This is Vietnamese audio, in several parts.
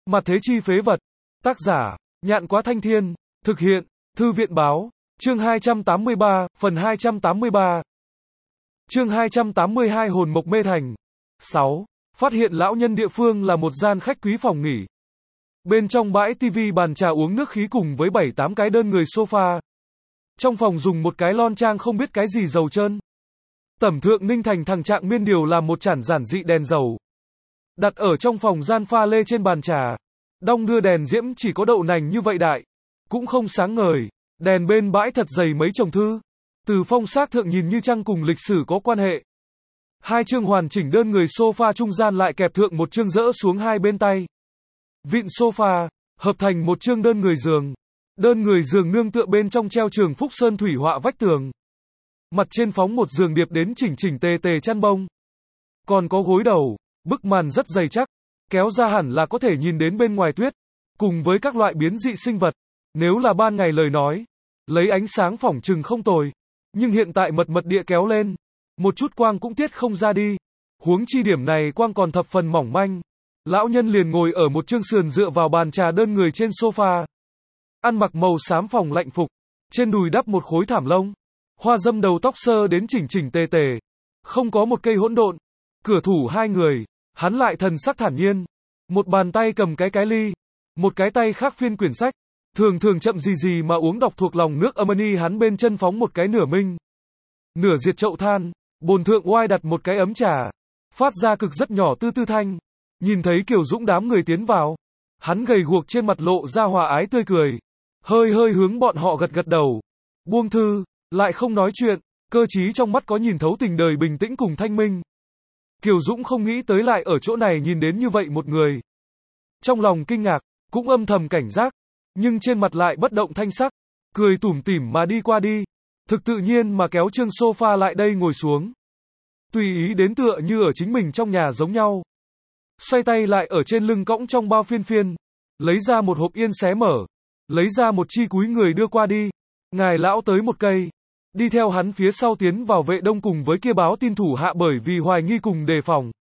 Mặt thế chi phế vật. Tác giả, Nhạn Quá Thanh Thiên. Thực hiện, Thư viện Báo. Chương 283, phần 283. Chương 282 Hồn Mộc Mê Thành. 6. Phát hiện lão nhân địa phương là một gian khách quý phòng nghỉ. Bên trong bãi tivi, bàn trà uống nước khí cùng với 7-8 cái đơn người sofa. Trong phòng dùng một cái lon trang không biết cái gì dầu trơn. Tẩm thượng Ninh Thành thằng Trạng Miên điều làm một chản giản dị đèn dầu. Đặt ở trong phòng gian pha lê trên bàn trà. Đong đưa đèn diễm chỉ có đậu nành như vậy đại. Cũng không sáng ngời. Đèn bên bãi thật dày mấy chồng thư. Từ phong xác thượng nhìn như chăng cùng lịch sử có quan hệ. Hai chương hoàn chỉnh đơn người sofa trung gian lại kẹp thượng một chương rỡ xuống hai bên tay. Vịn sofa, hợp thành một chương đơn người giường. Đơn người giường nương tựa bên trong treo Trường Phúc Sơn thủy họa vách tường. Mặt trên phóng một giường điệp đến chỉnh chỉnh tề tề chăn bông. Còn có gối đầu, bức màn rất dày chắc, kéo ra hẳn là có thể nhìn đến bên ngoài tuyết, cùng với các loại biến dị sinh vật. Nếu là ban ngày lời nói, lấy ánh sáng phỏng chừng không tồi, nhưng hiện tại mật địa kéo lên, một chút quang cũng tiết không ra đi. Huống chi điểm này quang còn thập phần mỏng manh. Lão nhân liền ngồi ở một chương sườn dựa vào bàn trà đơn người trên sofa. Ăn mặc màu xám phòng lạnh phục, trên đùi đắp một khối thảm lông, hoa dâm đầu tóc sơ đến chỉnh chỉnh tề tề, không có một cây hỗn độn. Cửa thủ hai người, hắn lại thần sắc thản nhiên, một bàn tay cầm cái ly, một cái tay khác phiên quyển sách, thường thường chậm gì mà uống đọc thuộc lòng nước Amani. Hắn bên chân phóng một cái nửa minh, nửa diệt chậu than, bồn thượng oai đặt một cái ấm trà, phát ra cực rất nhỏ tư tư thanh. Nhìn thấy Kiều Dũng đám người tiến vào, hắn gầy guộc trên mặt lộ ra hòa ái tươi cười, hơi hướng bọn họ gật đầu, buông thư, lại không nói chuyện, cơ trí trong mắt có nhìn thấu tình đời bình tĩnh cùng thanh minh. Kiều Dũng không nghĩ tới lại ở chỗ này nhìn đến như vậy một người. Trong lòng kinh ngạc, cũng âm thầm cảnh giác, nhưng trên mặt lại bất động thanh sắc, cười tủm tỉm mà đi qua đi, thực tự nhiên mà kéo chương sofa lại đây ngồi xuống. Tùy ý đến tựa như ở chính mình trong nhà giống nhau. Xoay tay lại ở trên lưng cõng trong bao phiên, lấy ra một hộp yên xé mở, lấy ra một chi cúi người đưa qua đi. Ngài lão tới một cây, đi theo hắn phía sau tiến vào vệ đông cùng với kia báo tin thủ hạ, bởi vì hoài nghi cùng đề phòng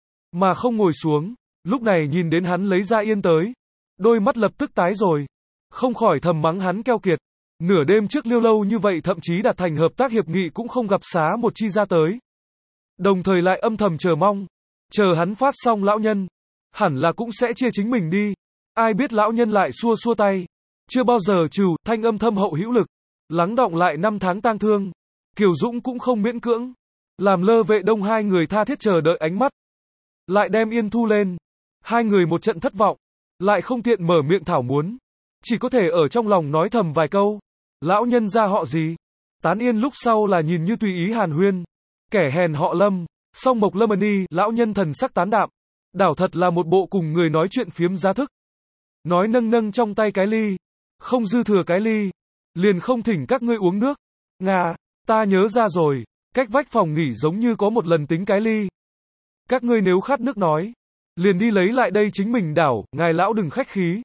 mà không ngồi xuống. Lúc này nhìn đến hắn lấy ra yên tới, đôi mắt lập tức tái rồi, không khỏi thầm mắng hắn keo kiệt. Nửa đêm trước liêu lâu như vậy thậm chí đạt thành hợp tác hiệp nghị cũng không gặp xá một chi ra tới. Đồng thời lại âm thầm chờ mong, chờ hắn phát xong lão nhân, hẳn là cũng sẽ chia chính mình đi. Ai biết lão nhân lại xua tay, chưa bao giờ trừ, thanh âm thâm hậu hữu lực, lắng đọng lại năm tháng tang thương. Kiều Dũng cũng không miễn cưỡng, làm lơ vệ đông hai người tha thiết chờ đợi ánh mắt, lại đem yên thu lên. Hai người một trận thất vọng, lại không tiện mở miệng thảo muốn, chỉ có thể ở trong lòng nói thầm vài câu. Lão nhân ra họ gì? Tán yên lúc sau là nhìn như tùy ý hàn huyên. Kẻ hèn họ Lâm, song Mộc Lâm Ni. Lão nhân thần sắc tán đạm, đảo thật là một bộ cùng người nói chuyện phiếm giá thức. Nói nâng trong tay cái ly, không dư thừa cái ly, liền không thỉnh các ngươi uống nước. Ngà, ta nhớ ra rồi, cách vách phòng nghỉ giống như có một lần tính cái ly. Các ngươi nếu khát nước nói, liền đi lấy lại đây chính mình đảo, ngài lão đừng khách khí.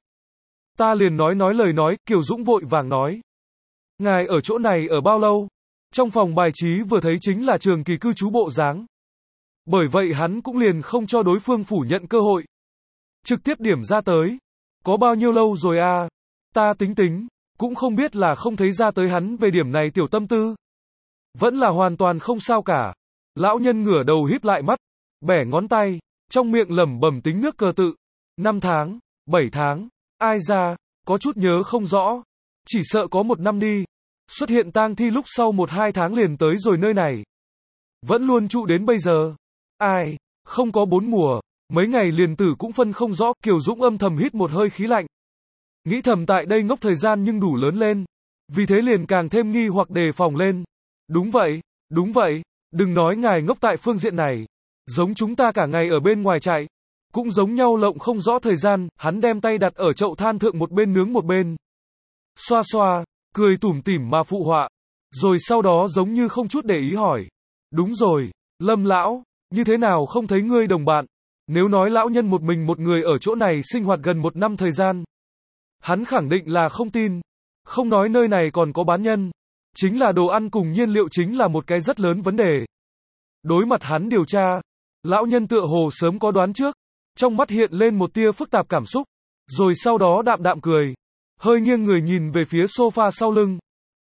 Ta liền nói lời nói. Kiều Dũng vội vàng nói, ngài ở chỗ này ở bao lâu? Trong phòng bài trí vừa thấy chính là trường kỳ cư trú bộ dáng. Bởi vậy hắn cũng liền không cho đối phương phủ nhận cơ hội, trực tiếp điểm ra tới. Có bao nhiêu lâu rồi à? Ta tính, cũng không biết là không thấy ra tới hắn về điểm này tiểu tâm tư. Vẫn là hoàn toàn không sao cả. Lão nhân ngửa đầu híp lại mắt, bẻ ngón tay, trong miệng lẩm bẩm tính nước cờ tự. 5 tháng, 7 tháng, ai ra, có chút nhớ không rõ. Chỉ sợ có 1 năm đi. Xuất hiện tang thi lúc sau 1-2 tháng liền tới rồi nơi này. Vẫn luôn trụ đến bây giờ. Ai, không có 4 mùa, mấy ngày liền tử cũng phân không rõ. Kiều Dũng âm thầm hít một hơi khí lạnh. Nghĩ thầm tại đây ngốc thời gian nhưng đủ lớn lên. Vì thế liền càng thêm nghi hoặc đề phòng lên. Đúng vậy, đừng nói ngài ngốc tại phương diện này. Giống chúng ta cả ngày ở bên ngoài chạy, cũng giống nhau lộng không rõ thời gian. Hắn đem tay đặt ở chậu than thượng, một bên nướng một bên xoa, cười tủm tỉm mà phụ họa. Rồi sau đó giống như không chút để ý hỏi, đúng rồi, Lâm lão, như thế nào không thấy ngươi đồng bạn? Nếu nói lão nhân một mình một người ở chỗ này sinh hoạt gần 1 năm thời gian, hắn khẳng định là không tin. Không nói nơi này còn có bán nhân, chính là đồ ăn cùng nhiên liệu chính là một cái rất lớn vấn đề. Đối mặt hắn điều tra, lão nhân tựa hồ sớm có đoán trước, trong mắt hiện lên một tia phức tạp cảm xúc. Rồi sau đó đạm đạm cười, hơi nghiêng người nhìn về phía sofa sau lưng.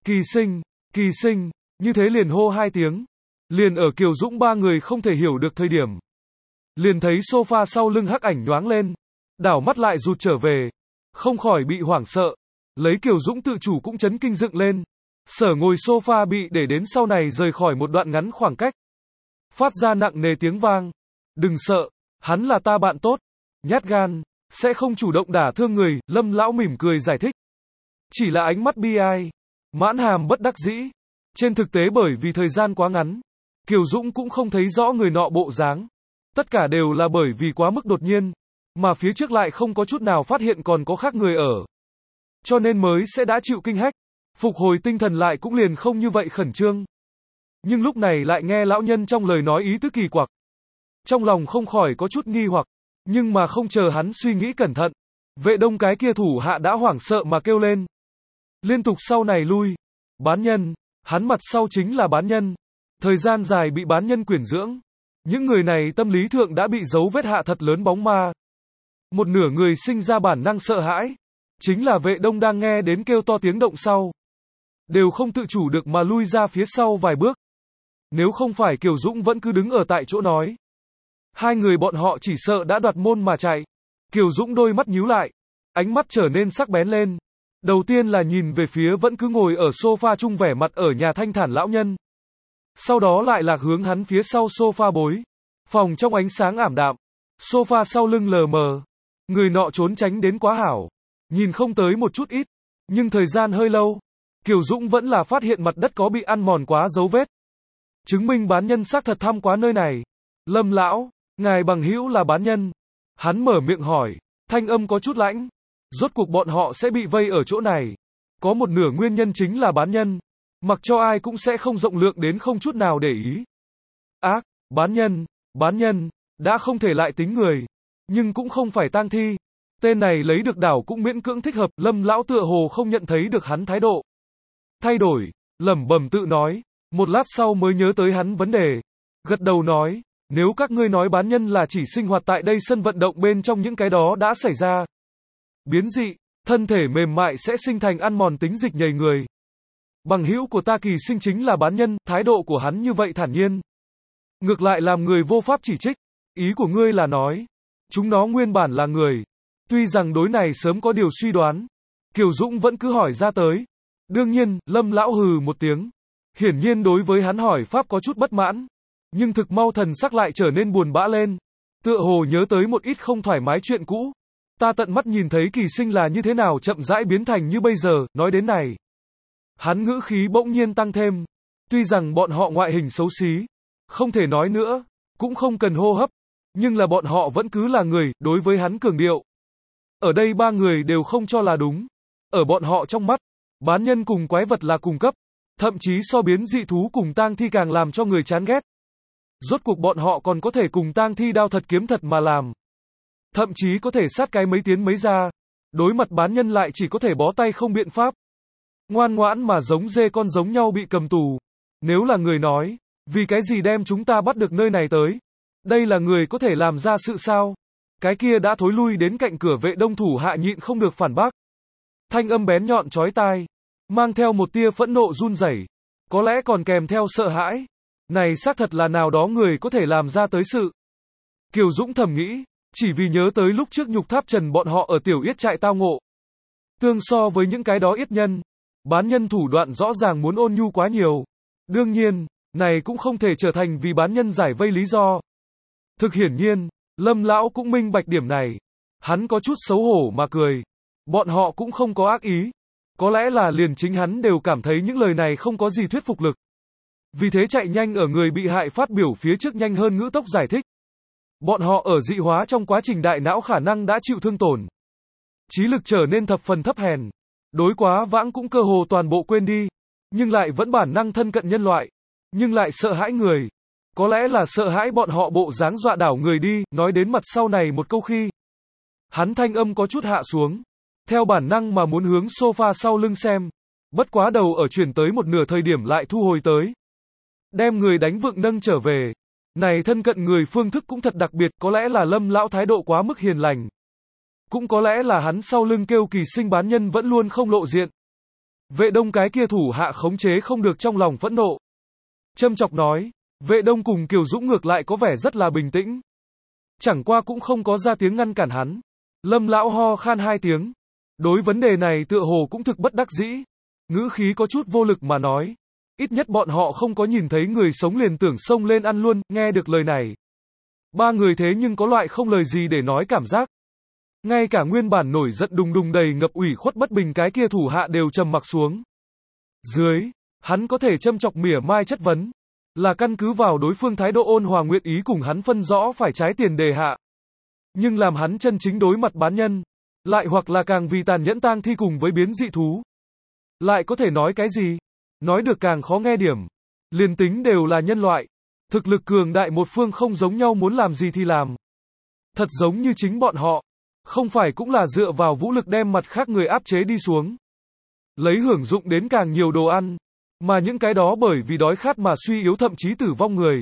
Kỳ sinh, như thế liền hô 2 tiếng. Liền ở Kiều Dũng ba người không thể hiểu được thời điểm. Liền thấy sofa sau lưng hắc ảnh nhoáng lên, đảo mắt lại rụt trở về, không khỏi bị hoảng sợ. Lấy Kiều Dũng tự chủ cũng chấn kinh dựng lên. Sở ngồi sofa bị để đến sau này rời khỏi một đoạn ngắn khoảng cách. Phát ra nặng nề tiếng vang. Đừng sợ, hắn là ta bạn tốt, nhát gan, sẽ không chủ động đả thương người, Lâm lão mỉm cười giải thích. Chỉ là ánh mắt bi ai, mãn hàm bất đắc dĩ. Trên thực tế bởi vì thời gian quá ngắn, Kiều Dũng cũng không thấy rõ người nọ bộ dáng. Tất cả đều là bởi vì quá mức đột nhiên, mà phía trước lại không có chút nào phát hiện còn có khác người ở. Cho nên mới sẽ đã chịu kinh hách, phục hồi tinh thần lại cũng liền không như vậy khẩn trương. Nhưng lúc này lại nghe lão nhân trong lời nói ý tứ kỳ quặc. Trong lòng không khỏi có chút nghi hoặc, nhưng mà không chờ hắn suy nghĩ cẩn thận. Vệ Đông cái kia thủ hạ đã hoảng sợ mà kêu lên. Liên tục sau này lui. Bán nhân, hắn mặt sau chính là bán nhân. Thời gian dài bị bán nhân quyển dưỡng. Những người này tâm lý thượng đã bị dấu vết hạ thật lớn bóng ma. Một nửa người sinh ra bản năng sợ hãi. Chính là Vệ Đông đang nghe đến kêu to tiếng động sau. Đều không tự chủ được mà lui ra phía sau vài bước. Nếu không phải Kiều Dũng vẫn cứ đứng ở tại chỗ nói. Hai người bọn họ chỉ sợ đã đoạt môn mà chạy. Kiều Dũng đôi mắt nhíu lại. Ánh mắt trở nên sắc bén lên. Đầu tiên là nhìn về phía vẫn cứ ngồi ở sofa chung vẻ mặt ở nhà thanh thản lão nhân. Sau đó lại lạc hướng hắn phía sau sofa bối. Phòng trong ánh sáng ảm đạm. Sofa sau lưng lờ mờ. Người nọ trốn tránh đến quá hảo. Nhìn không tới một chút ít. Nhưng thời gian hơi lâu. Kiều Dũng vẫn là phát hiện mặt đất có bị ăn mòn quá dấu vết. Chứng minh bán nhân xác thật thăm quá nơi này. Lâm lão, ngài bằng hữu là bán nhân. Hắn mở miệng hỏi. Thanh âm có chút lãnh. Rốt cuộc bọn họ sẽ bị vây ở chỗ này. Có một nửa nguyên nhân chính là bán nhân. Mặc cho ai cũng sẽ không rộng lượng đến không chút nào để ý. Ác, bán nhân, đã không thể lại tính người. Nhưng cũng không phải tang thi. Tên này lấy được đảo cũng miễn cưỡng thích hợp. Lâm lão tựa hồ không nhận thấy được hắn thái độ thay đổi, lẩm bẩm tự nói. Một lát sau mới nhớ tới hắn vấn đề. Gật đầu nói, nếu các ngươi nói bán nhân là chỉ sinh hoạt tại đây sân vận động bên trong những cái đó đã xảy ra. Biến dị, thân thể mềm mại sẽ sinh thành ăn mòn tính dịch nhầy người. Bằng hữu của ta Kỳ sinh chính là bán nhân, thái độ của hắn như vậy thản nhiên. Ngược lại làm người vô pháp chỉ trích. Ý của ngươi là nói, chúng nó nguyên bản là người. Tuy rằng đối này sớm có điều suy đoán. Kiều Dũng vẫn cứ hỏi ra tới. Đương nhiên, Lâm lão hừ một tiếng. Hiển nhiên đối với hắn hỏi pháp có chút bất mãn. Nhưng thực mau thần sắc lại trở nên buồn bã lên. Tựa hồ nhớ tới một ít không thoải mái chuyện cũ. Ta tận mắt nhìn thấy Kỳ sinh là như thế nào chậm rãi biến thành như bây giờ, nói đến này. Hắn ngữ khí bỗng nhiên tăng thêm. Tuy rằng bọn họ ngoại hình xấu xí, không thể nói nữa, cũng không cần hô hấp, nhưng là bọn họ vẫn cứ là người, đối với hắn cường điệu. Ở đây ba người đều không cho là đúng. Ở bọn họ trong mắt, bán nhân cùng quái vật là cùng cấp, thậm chí so biến dị thú cùng tang thi càng làm cho người chán ghét. Rốt cuộc bọn họ còn có thể cùng tang thi đao thật kiếm thật mà làm. Thậm chí có thể sát cái mấy tiến mấy ra. Đối mặt bán nhân lại chỉ có thể bó tay không biện pháp. Ngoan ngoãn mà giống dê con giống nhau bị cầm tù. Nếu là người nói, vì cái gì đem chúng ta bắt được nơi này tới? Đây là người có thể làm ra sự sao? Cái kia đã thối lui đến cạnh cửa Vệ Đông thủ hạ nhịn không được phản bác. Thanh âm bén nhọn chói tai, mang theo một tia phẫn nộ run rẩy, có lẽ còn kèm theo sợ hãi. Này xác thật là nào đó người có thể làm ra tới sự. Kiều Dũng thầm nghĩ, chỉ vì nhớ tới lúc trước Nhục Tháp Trần bọn họ ở tiểu yết trại tao ngộ. Tương so với những cái đó yết nhân, bán nhân thủ đoạn rõ ràng muốn ôn nhu quá nhiều. Đương nhiên, này cũng không thể trở thành vì bán nhân giải vây lý do. Thực hiển nhiên, Lâm lão cũng minh bạch điểm này. Hắn có chút xấu hổ mà cười. Bọn họ cũng không có ác ý. Có lẽ là liền chính hắn đều cảm thấy những lời này không có gì thuyết phục lực. Vì thế chạy nhanh ở người bị hại phát biểu phía trước nhanh hơn ngữ tốc giải thích. Bọn họ ở dị hóa trong quá trình đại não khả năng đã chịu thương tổn. Trí lực trở nên thập phần thấp hèn. Đối quá vãng cũng cơ hồ toàn bộ quên đi. Nhưng lại vẫn bản năng thân cận nhân loại. Nhưng lại sợ hãi người. Có lẽ là sợ hãi bọn họ bộ dáng dọa đảo người đi, nói đến mặt sau này một câu khi. Hắn thanh âm có chút hạ xuống. Theo bản năng mà muốn hướng sofa sau lưng xem. Bất quá đầu ở chuyển tới một nửa thời điểm lại thu hồi tới. Đem người đánh vựng nâng trở về. Này thân cận người phương thức cũng thật đặc biệt, có lẽ là Lâm lão thái độ quá mức hiền lành. Cũng có lẽ là hắn sau lưng kêu kỳ sinh bán nhân vẫn luôn không lộ diện. Vệ Đông cái kia thủ hạ khống chế không được trong lòng phẫn nộ. Châm chọc nói, Vệ Đông cùng Kiều Dũng ngược lại có vẻ rất là bình tĩnh. Chẳng qua cũng không có ra tiếng ngăn cản hắn. Lâm lão ho khan 2 tiếng. Đối vấn đề này tựa hồ cũng thực bất đắc dĩ. Ngữ khí có chút vô lực mà nói. Ít nhất bọn họ không có nhìn thấy người sống liền tưởng xông lên ăn luôn, nghe được lời này. 3 người thế nhưng có loại không lời gì để nói cảm giác. Ngay cả nguyên bản nổi giận đùng đùng đầy ngập ủy khuất bất bình cái kia thủ hạ đều trầm mặc xuống. Dưới, hắn có thể châm chọc mỉa mai chất vấn. Là căn cứ vào đối phương thái độ ôn hòa nguyện ý cùng hắn phân rõ phải trái tiền đề hạ. Nhưng làm hắn chân chính đối mặt bán nhân, lại hoặc là càng vì tàn nhẫn tang thi cùng với biến dị thú. Lại có thể nói cái gì? Nói được càng khó nghe điểm. Liền tính đều là nhân loại. Thực lực cường đại một phương không giống nhau muốn làm gì thì làm. Thật giống như chính bọn họ. Không phải cũng là dựa vào vũ lực đem mặt khác người áp chế đi xuống. Lấy hưởng dụng đến càng nhiều đồ ăn. Mà những cái đó bởi vì đói khát mà suy yếu thậm chí tử vong người.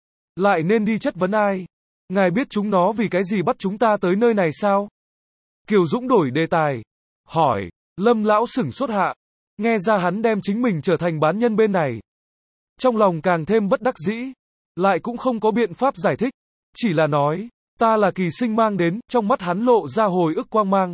Lại nên đi chất vấn ai? Ngài biết chúng nó vì cái gì bắt chúng ta tới nơi này sao? Kiều Dũng đổi đề tài. Hỏi, Lâm lão sửng sốt hạ. Nghe ra hắn đem chính mình trở thành bán nhân bên này. Trong lòng càng thêm bất đắc dĩ. Lại cũng không có biện pháp giải thích. Chỉ là nói, ta là kỳ sinh mang đến, trong mắt hắn lộ ra hồi ức quang mang.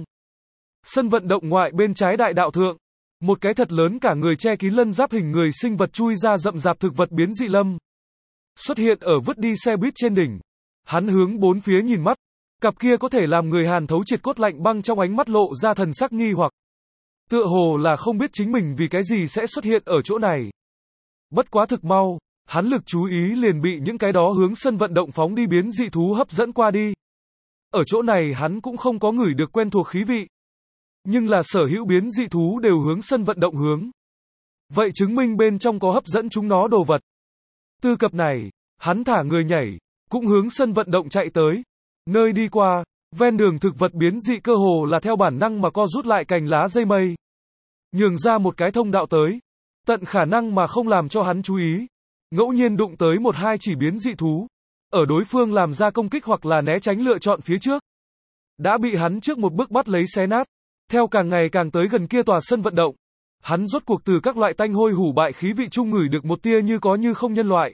Sân vận động ngoại bên trái đại đạo thượng. Một cái thật lớn cả người che kín lân giáp hình người sinh vật chui ra rậm rạp thực vật biến dị lâm. Xuất hiện ở vứt đi xe buýt trên đỉnh. Hắn hướng bốn phía nhìn mắt. Cặp kia có thể làm người hàn thấu triệt cốt lạnh băng trong ánh mắt lộ ra thần sắc nghi hoặc. Tựa hồ là không biết chính mình vì cái gì sẽ xuất hiện ở chỗ này. Bất quá thực mau, hắn lực chú ý liền bị những cái đó hướng sân vận động phóng đi biến dị thú hấp dẫn qua đi. Ở chỗ này hắn cũng không có ngửi được quen thuộc khí vị. Nhưng là sở hữu biến dị thú đều hướng sân vận động hướng. Vậy chứng minh bên trong có hấp dẫn chúng nó đồ vật. Tư cập này, hắn thả người nhảy, cũng hướng sân vận động chạy tới. Nơi đi qua, ven đường thực vật biến dị cơ hồ là theo bản năng mà co rút lại cành lá dây mây. Nhường ra một cái thông đạo tới. Tận khả năng mà không làm cho hắn chú ý. Ngẫu nhiên đụng tới một hai chỉ biến dị thú. Ở đối phương làm ra công kích hoặc là né tránh lựa chọn phía trước. Đã bị hắn trước một bước bắt lấy xé nát. Theo càng ngày càng tới gần kia tòa sân vận động. Hắn rốt cuộc từ các loại tanh hôi hủ bại khí vị chung ngửi được một tia như có như không nhân loại.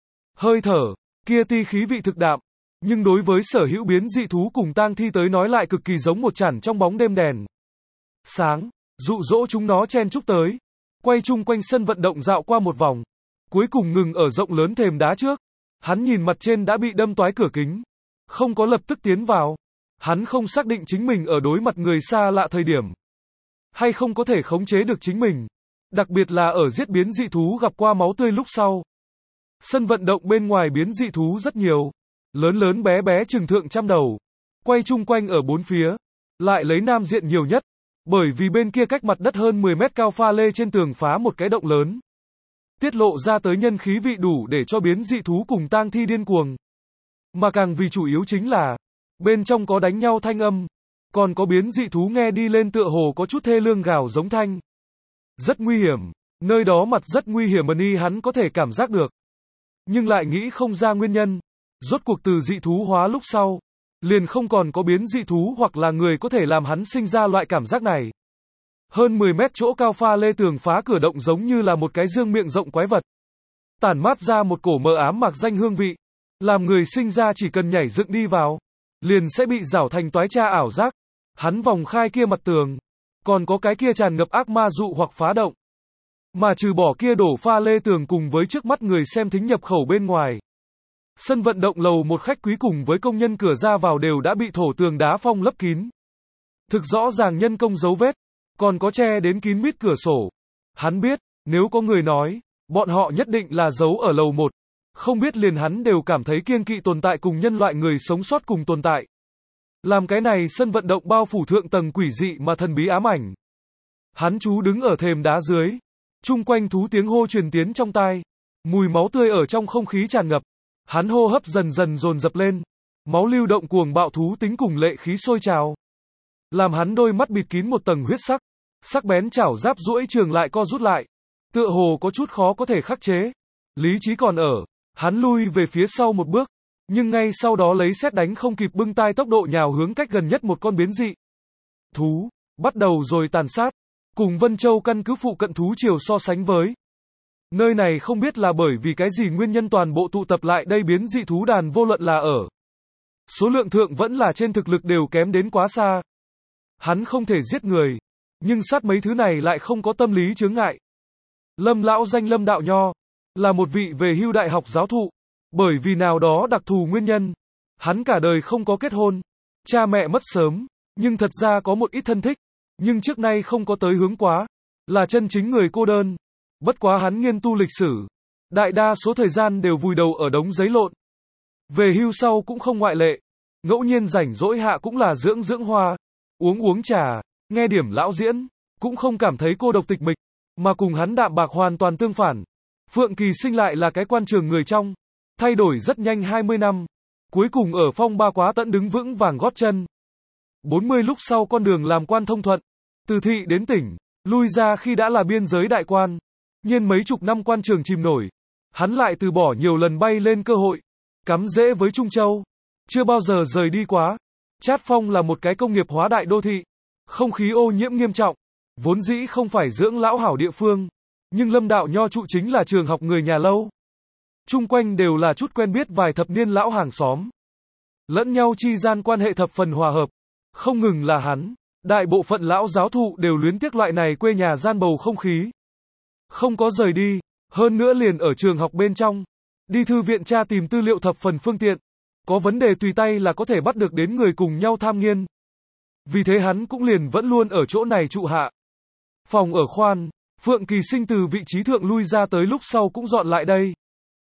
Hơi thở, kia ti khí vị thực đạm. Nhưng đối với sở hữu biến dị thú cùng tang thi tới nói lại cực kỳ giống một chản trong bóng đêm đèn. Sáng, dụ dỗ chúng nó chen chúc tới. Quay chung quanh sân vận động dạo qua một vòng. Cuối cùng ngừng ở rộng lớn thềm đá trước. Hắn nhìn mặt trên đã bị đâm toái cửa kính. Không có lập tức tiến vào. Hắn không xác định chính mình ở đối mặt người xa lạ thời điểm. Hay không có thể khống chế được chính mình. Đặc biệt là ở giết biến dị thú gặp qua máu tươi lúc sau. Sân vận động bên ngoài biến dị thú rất nhiều. Lớn lớn bé bé chừng thượng trăm đầu. Quay chung quanh ở bốn phía. Lại lấy nam diện nhiều nhất. Bởi vì bên kia cách mặt đất hơn 10 mét cao pha lê trên tường phá một cái động lớn. Tiết lộ ra tới nhân khí vị đủ để cho biến dị thú cùng tang thi điên cuồng. Mà càng vì chủ yếu chính là bên trong có đánh nhau thanh âm. Còn có biến dị thú nghe đi lên tựa hồ có chút thê lương gào giống thanh. Rất nguy hiểm. Nơi đó mặt rất nguy hiểm y hắn có thể cảm giác được. Nhưng lại nghĩ không ra nguyên nhân. Rốt cuộc từ dị thú hóa lúc sau. Liền không còn có biến dị thú hoặc là người có thể làm hắn sinh ra loại cảm giác này. Hơn 10 mét chỗ cao pha lê tường phá cửa động giống như là một cái dương miệng rộng quái vật. Tản mát ra một cổ mờ ám mạc danh hương vị. Làm người sinh ra chỉ cần nhảy dựng đi vào. Liền sẽ bị rảo thành toái cha ảo giác. Hắn vòng khai kia mặt tường. Còn có cái kia tràn ngập ác ma dụ hoặc phá động. Mà trừ bỏ kia đổ pha lê tường cùng với trước mắt người xem thính nhập khẩu bên ngoài. Sân vận động lầu một khách quý cùng với công nhân cửa ra vào đều đã bị thổ tường đá phong lấp kín. Thực rõ ràng nhân công dấu vết. Còn có che đến kín mít cửa sổ. Hắn biết, nếu có người nói, bọn họ nhất định là giấu ở lầu một. Không biết liền hắn đều cảm thấy kiêng kỵ tồn tại cùng nhân loại người sống sót cùng tồn tại. Làm cái này sân vận động bao phủ thượng tầng quỷ dị mà thần bí ám ảnh. Hắn chú đứng ở thềm đá dưới. Chung quanh thú tiếng hô truyền tiến trong tai. Mùi máu tươi ở trong không khí tràn ngập. Hắn hô hấp dần dần dồn dập lên. Máu lưu động cuồng bạo thú tính cùng lệ khí sôi trào. Làm hắn đôi mắt bịt kín một tầng huyết sắc. Sắc bén chảo giáp duỗi trường lại co rút lại. Tựa hồ có chút khó có thể khắc chế. Lý trí còn ở. Hắn lui về phía sau một bước. Nhưng ngay sau đó lấy sét đánh không kịp bưng tai tốc độ nhào hướng cách gần nhất một con biến dị thú, bắt đầu rồi tàn sát, cùng Vân Châu căn cứ phụ cận thú triều so sánh với. Nơi này không biết là bởi vì cái gì nguyên nhân toàn bộ tụ tập lại đây biến dị thú đàn vô luận là ở số lượng thượng vẫn là trên thực lực đều kém đến quá xa. Hắn không thể giết người, nhưng sát mấy thứ này lại không có tâm lý chướng ngại. Lâm lão danh Lâm Đạo Nho, là một vị về hưu đại học giáo thụ, bởi vì nào đó đặc thù nguyên nhân, hắn cả đời không có kết hôn, cha mẹ mất sớm, nhưng thật ra có một ít thân thích, nhưng trước nay không có tới hướng quá, là chân chính người cô đơn. Bất quá hắn nghiên tu lịch sử, đại đa số thời gian đều vùi đầu ở đống giấy lộn. Về hưu sau cũng không ngoại lệ, ngẫu nhiên rảnh rỗi hạ cũng là dưỡng dưỡng hoa, uống trà, nghe điểm lão diễn, cũng không cảm thấy cô độc tịch mịch, mà cùng hắn đạm bạc hoàn toàn tương phản. Phượng Kỳ Sinh lại là cái quan trường người trong, thay đổi rất nhanh 20 năm, cuối cùng ở phong ba quá tận đứng vững vàng gót chân. 40 lúc sau con đường làm quan thông thuận, từ thị đến tỉnh, lui ra khi đã là biên giới đại quan, nhiên mấy chục năm quan trường chìm nổi, hắn lại từ bỏ nhiều lần bay lên cơ hội, cắm rễ với Trung Châu, chưa bao giờ rời đi quá. Trát Phong là một cái công nghiệp hóa đại đô thị, không khí ô nhiễm nghiêm trọng, vốn dĩ không phải dưỡng lão hảo địa phương, nhưng Lâm Đạo Nho trụ chính là trường học người nhà lâu. Chung quanh đều là chút quen biết vài thập niên lão hàng xóm. Lẫn nhau chi gian quan hệ thập phần hòa hợp, không ngừng là hắn, đại bộ phận lão giáo thụ đều luyến tiếc loại này quê nhà gian bầu không khí. Không có rời đi, hơn nữa liền ở trường học bên trong, đi thư viện tra tìm tư liệu thập phần phương tiện, có vấn đề tùy tay là có thể bắt được đến người cùng nhau tham nghiên. Vì thế hắn cũng liền vẫn luôn ở chỗ này trụ hạ. Phòng ở khoan, Phượng Kỳ Sinh từ vị trí thượng lui ra tới lúc sau cũng dọn lại đây.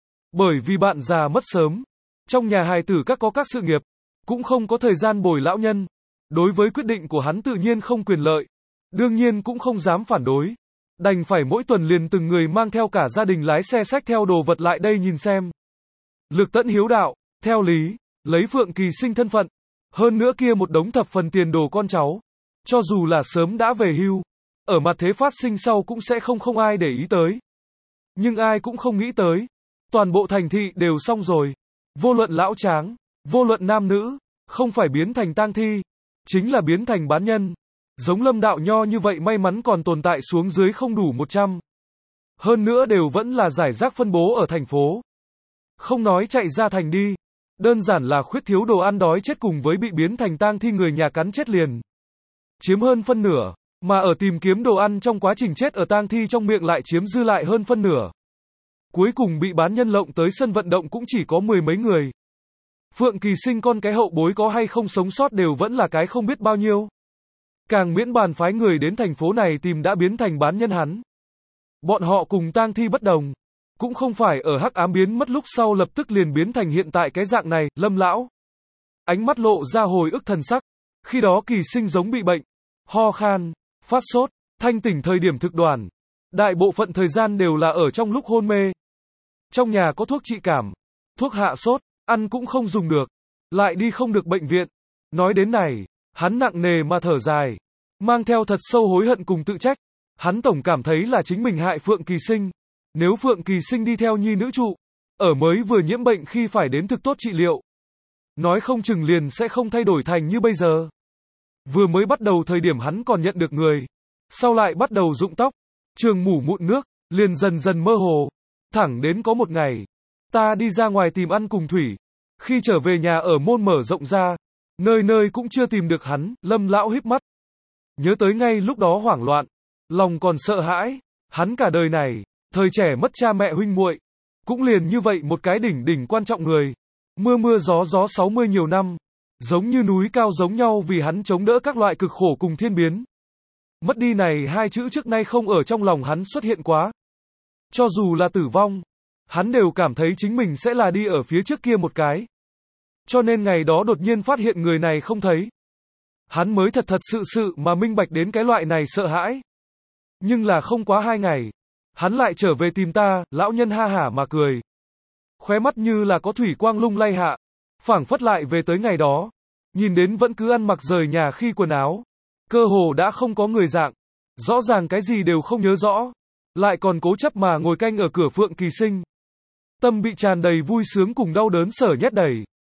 Bởi vì bạn già mất sớm, trong nhà hài tử các có các sự nghiệp, cũng không có thời gian bồi lão nhân. Đối với quyết định của hắn tự nhiên không quyền lợi, đương nhiên cũng không dám phản đối. Đành phải mỗi tuần liền từng người mang theo cả gia đình lái xe xách theo đồ vật lại đây nhìn xem. Lực tận hiếu đạo, theo lý, lấy Phượng Kỳ Sinh thân phận, hơn nữa kia một đống thập phần tiền đồ con cháu, cho dù là sớm đã về hưu, ở mặt thế phát sinh sau cũng sẽ không ai để ý tới. Nhưng ai cũng không nghĩ tới, toàn bộ thành thị đều xong rồi, vô luận lão tráng, vô luận nam nữ, không phải biến thành tang thi, chính là biến thành bán nhân. Giống Lâm Đạo Nho như vậy may mắn còn tồn tại xuống dưới không đủ 100. Hơn nữa đều vẫn là giải rác phân bố ở thành phố. Không nói chạy ra thành đi, đơn giản là khuyết thiếu đồ ăn đói chết cùng với bị biến thành tang thi người nhà cắn chết liền. Chiếm hơn phân nửa, mà ở tìm kiếm đồ ăn trong quá trình chết ở tang thi trong miệng lại chiếm dư lại hơn phân nửa. Cuối cùng bị bán nhân lộng tới sân vận động cũng chỉ có 10 mấy người. Phượng Kỳ Sinh con cái hậu bối có hay không sống sót đều vẫn là cái không biết bao nhiêu. Càng miễn bàn phái người đến thành phố này tìm đã biến thành bán nhân hắn. Bọn họ cùng tang thi bất đồng, cũng không phải ở hắc ám biến mất lúc sau lập tức liền biến thành hiện tại cái dạng này. Lâm lão ánh mắt lộ ra hồi ức thần sắc, khi đó Kỳ Sinh giống bị bệnh, ho khan, phát sốt, thanh tỉnh thời điểm thực đoàn, đại bộ phận thời gian đều là ở trong lúc hôn mê. Trong nhà có thuốc trị cảm, thuốc hạ sốt, ăn cũng không dùng được, lại đi không được bệnh viện. Nói đến này, hắn nặng nề mà thở dài, mang theo thật sâu hối hận cùng tự trách. Hắn tổng cảm thấy là chính mình hại Phượng Kỳ Sinh. Nếu Phượng Kỳ Sinh đi theo nhi nữ trụ, ở mới vừa nhiễm bệnh khi phải đến thực tốt trị liệu, nói không chừng liền sẽ không thay đổi thành như bây giờ. Vừa mới bắt đầu thời điểm hắn còn nhận được người, sau lại bắt đầu rụng tóc, trường mủ mụn nước, liền dần dần mơ hồ. Thẳng đến có một ngày, ta đi ra ngoài tìm ăn cùng Thủy, khi trở về nhà ở môn mở rộng ra, nơi nơi cũng chưa tìm được hắn. Lâm lão híp mắt, nhớ tới ngay lúc đó hoảng loạn, lòng còn sợ hãi. Hắn cả đời này, thời trẻ mất cha mẹ huynh muội, cũng liền như vậy một cái đỉnh quan trọng người, mưa gió 60 nhiều năm, giống như núi cao giống nhau vì hắn chống đỡ các loại cực khổ cùng thiên biến. Mất đi này hai chữ trước nay không ở trong lòng hắn xuất hiện quá. Cho dù là tử vong, hắn đều cảm thấy chính mình sẽ là đi ở phía trước kia một cái. Cho nên ngày đó đột nhiên phát hiện người này không thấy, hắn mới thật sự mà minh bạch đến cái loại này sợ hãi. Nhưng là không quá 2 ngày, hắn lại trở về tìm ta. Lão nhân ha hả mà cười, khóe mắt như là có thủy quang lung lay hạ, phảng phất lại về tới ngày đó, nhìn đến vẫn cứ ăn mặc rời nhà khi quần áo, cơ hồ đã không có người dạng, rõ ràng cái gì đều không nhớ rõ, lại còn cố chấp mà ngồi canh ở cửa Phượng Kỳ Sinh. Tâm bị tràn đầy vui sướng cùng đau đớn sở nhét đầy.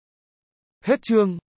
Hết chương.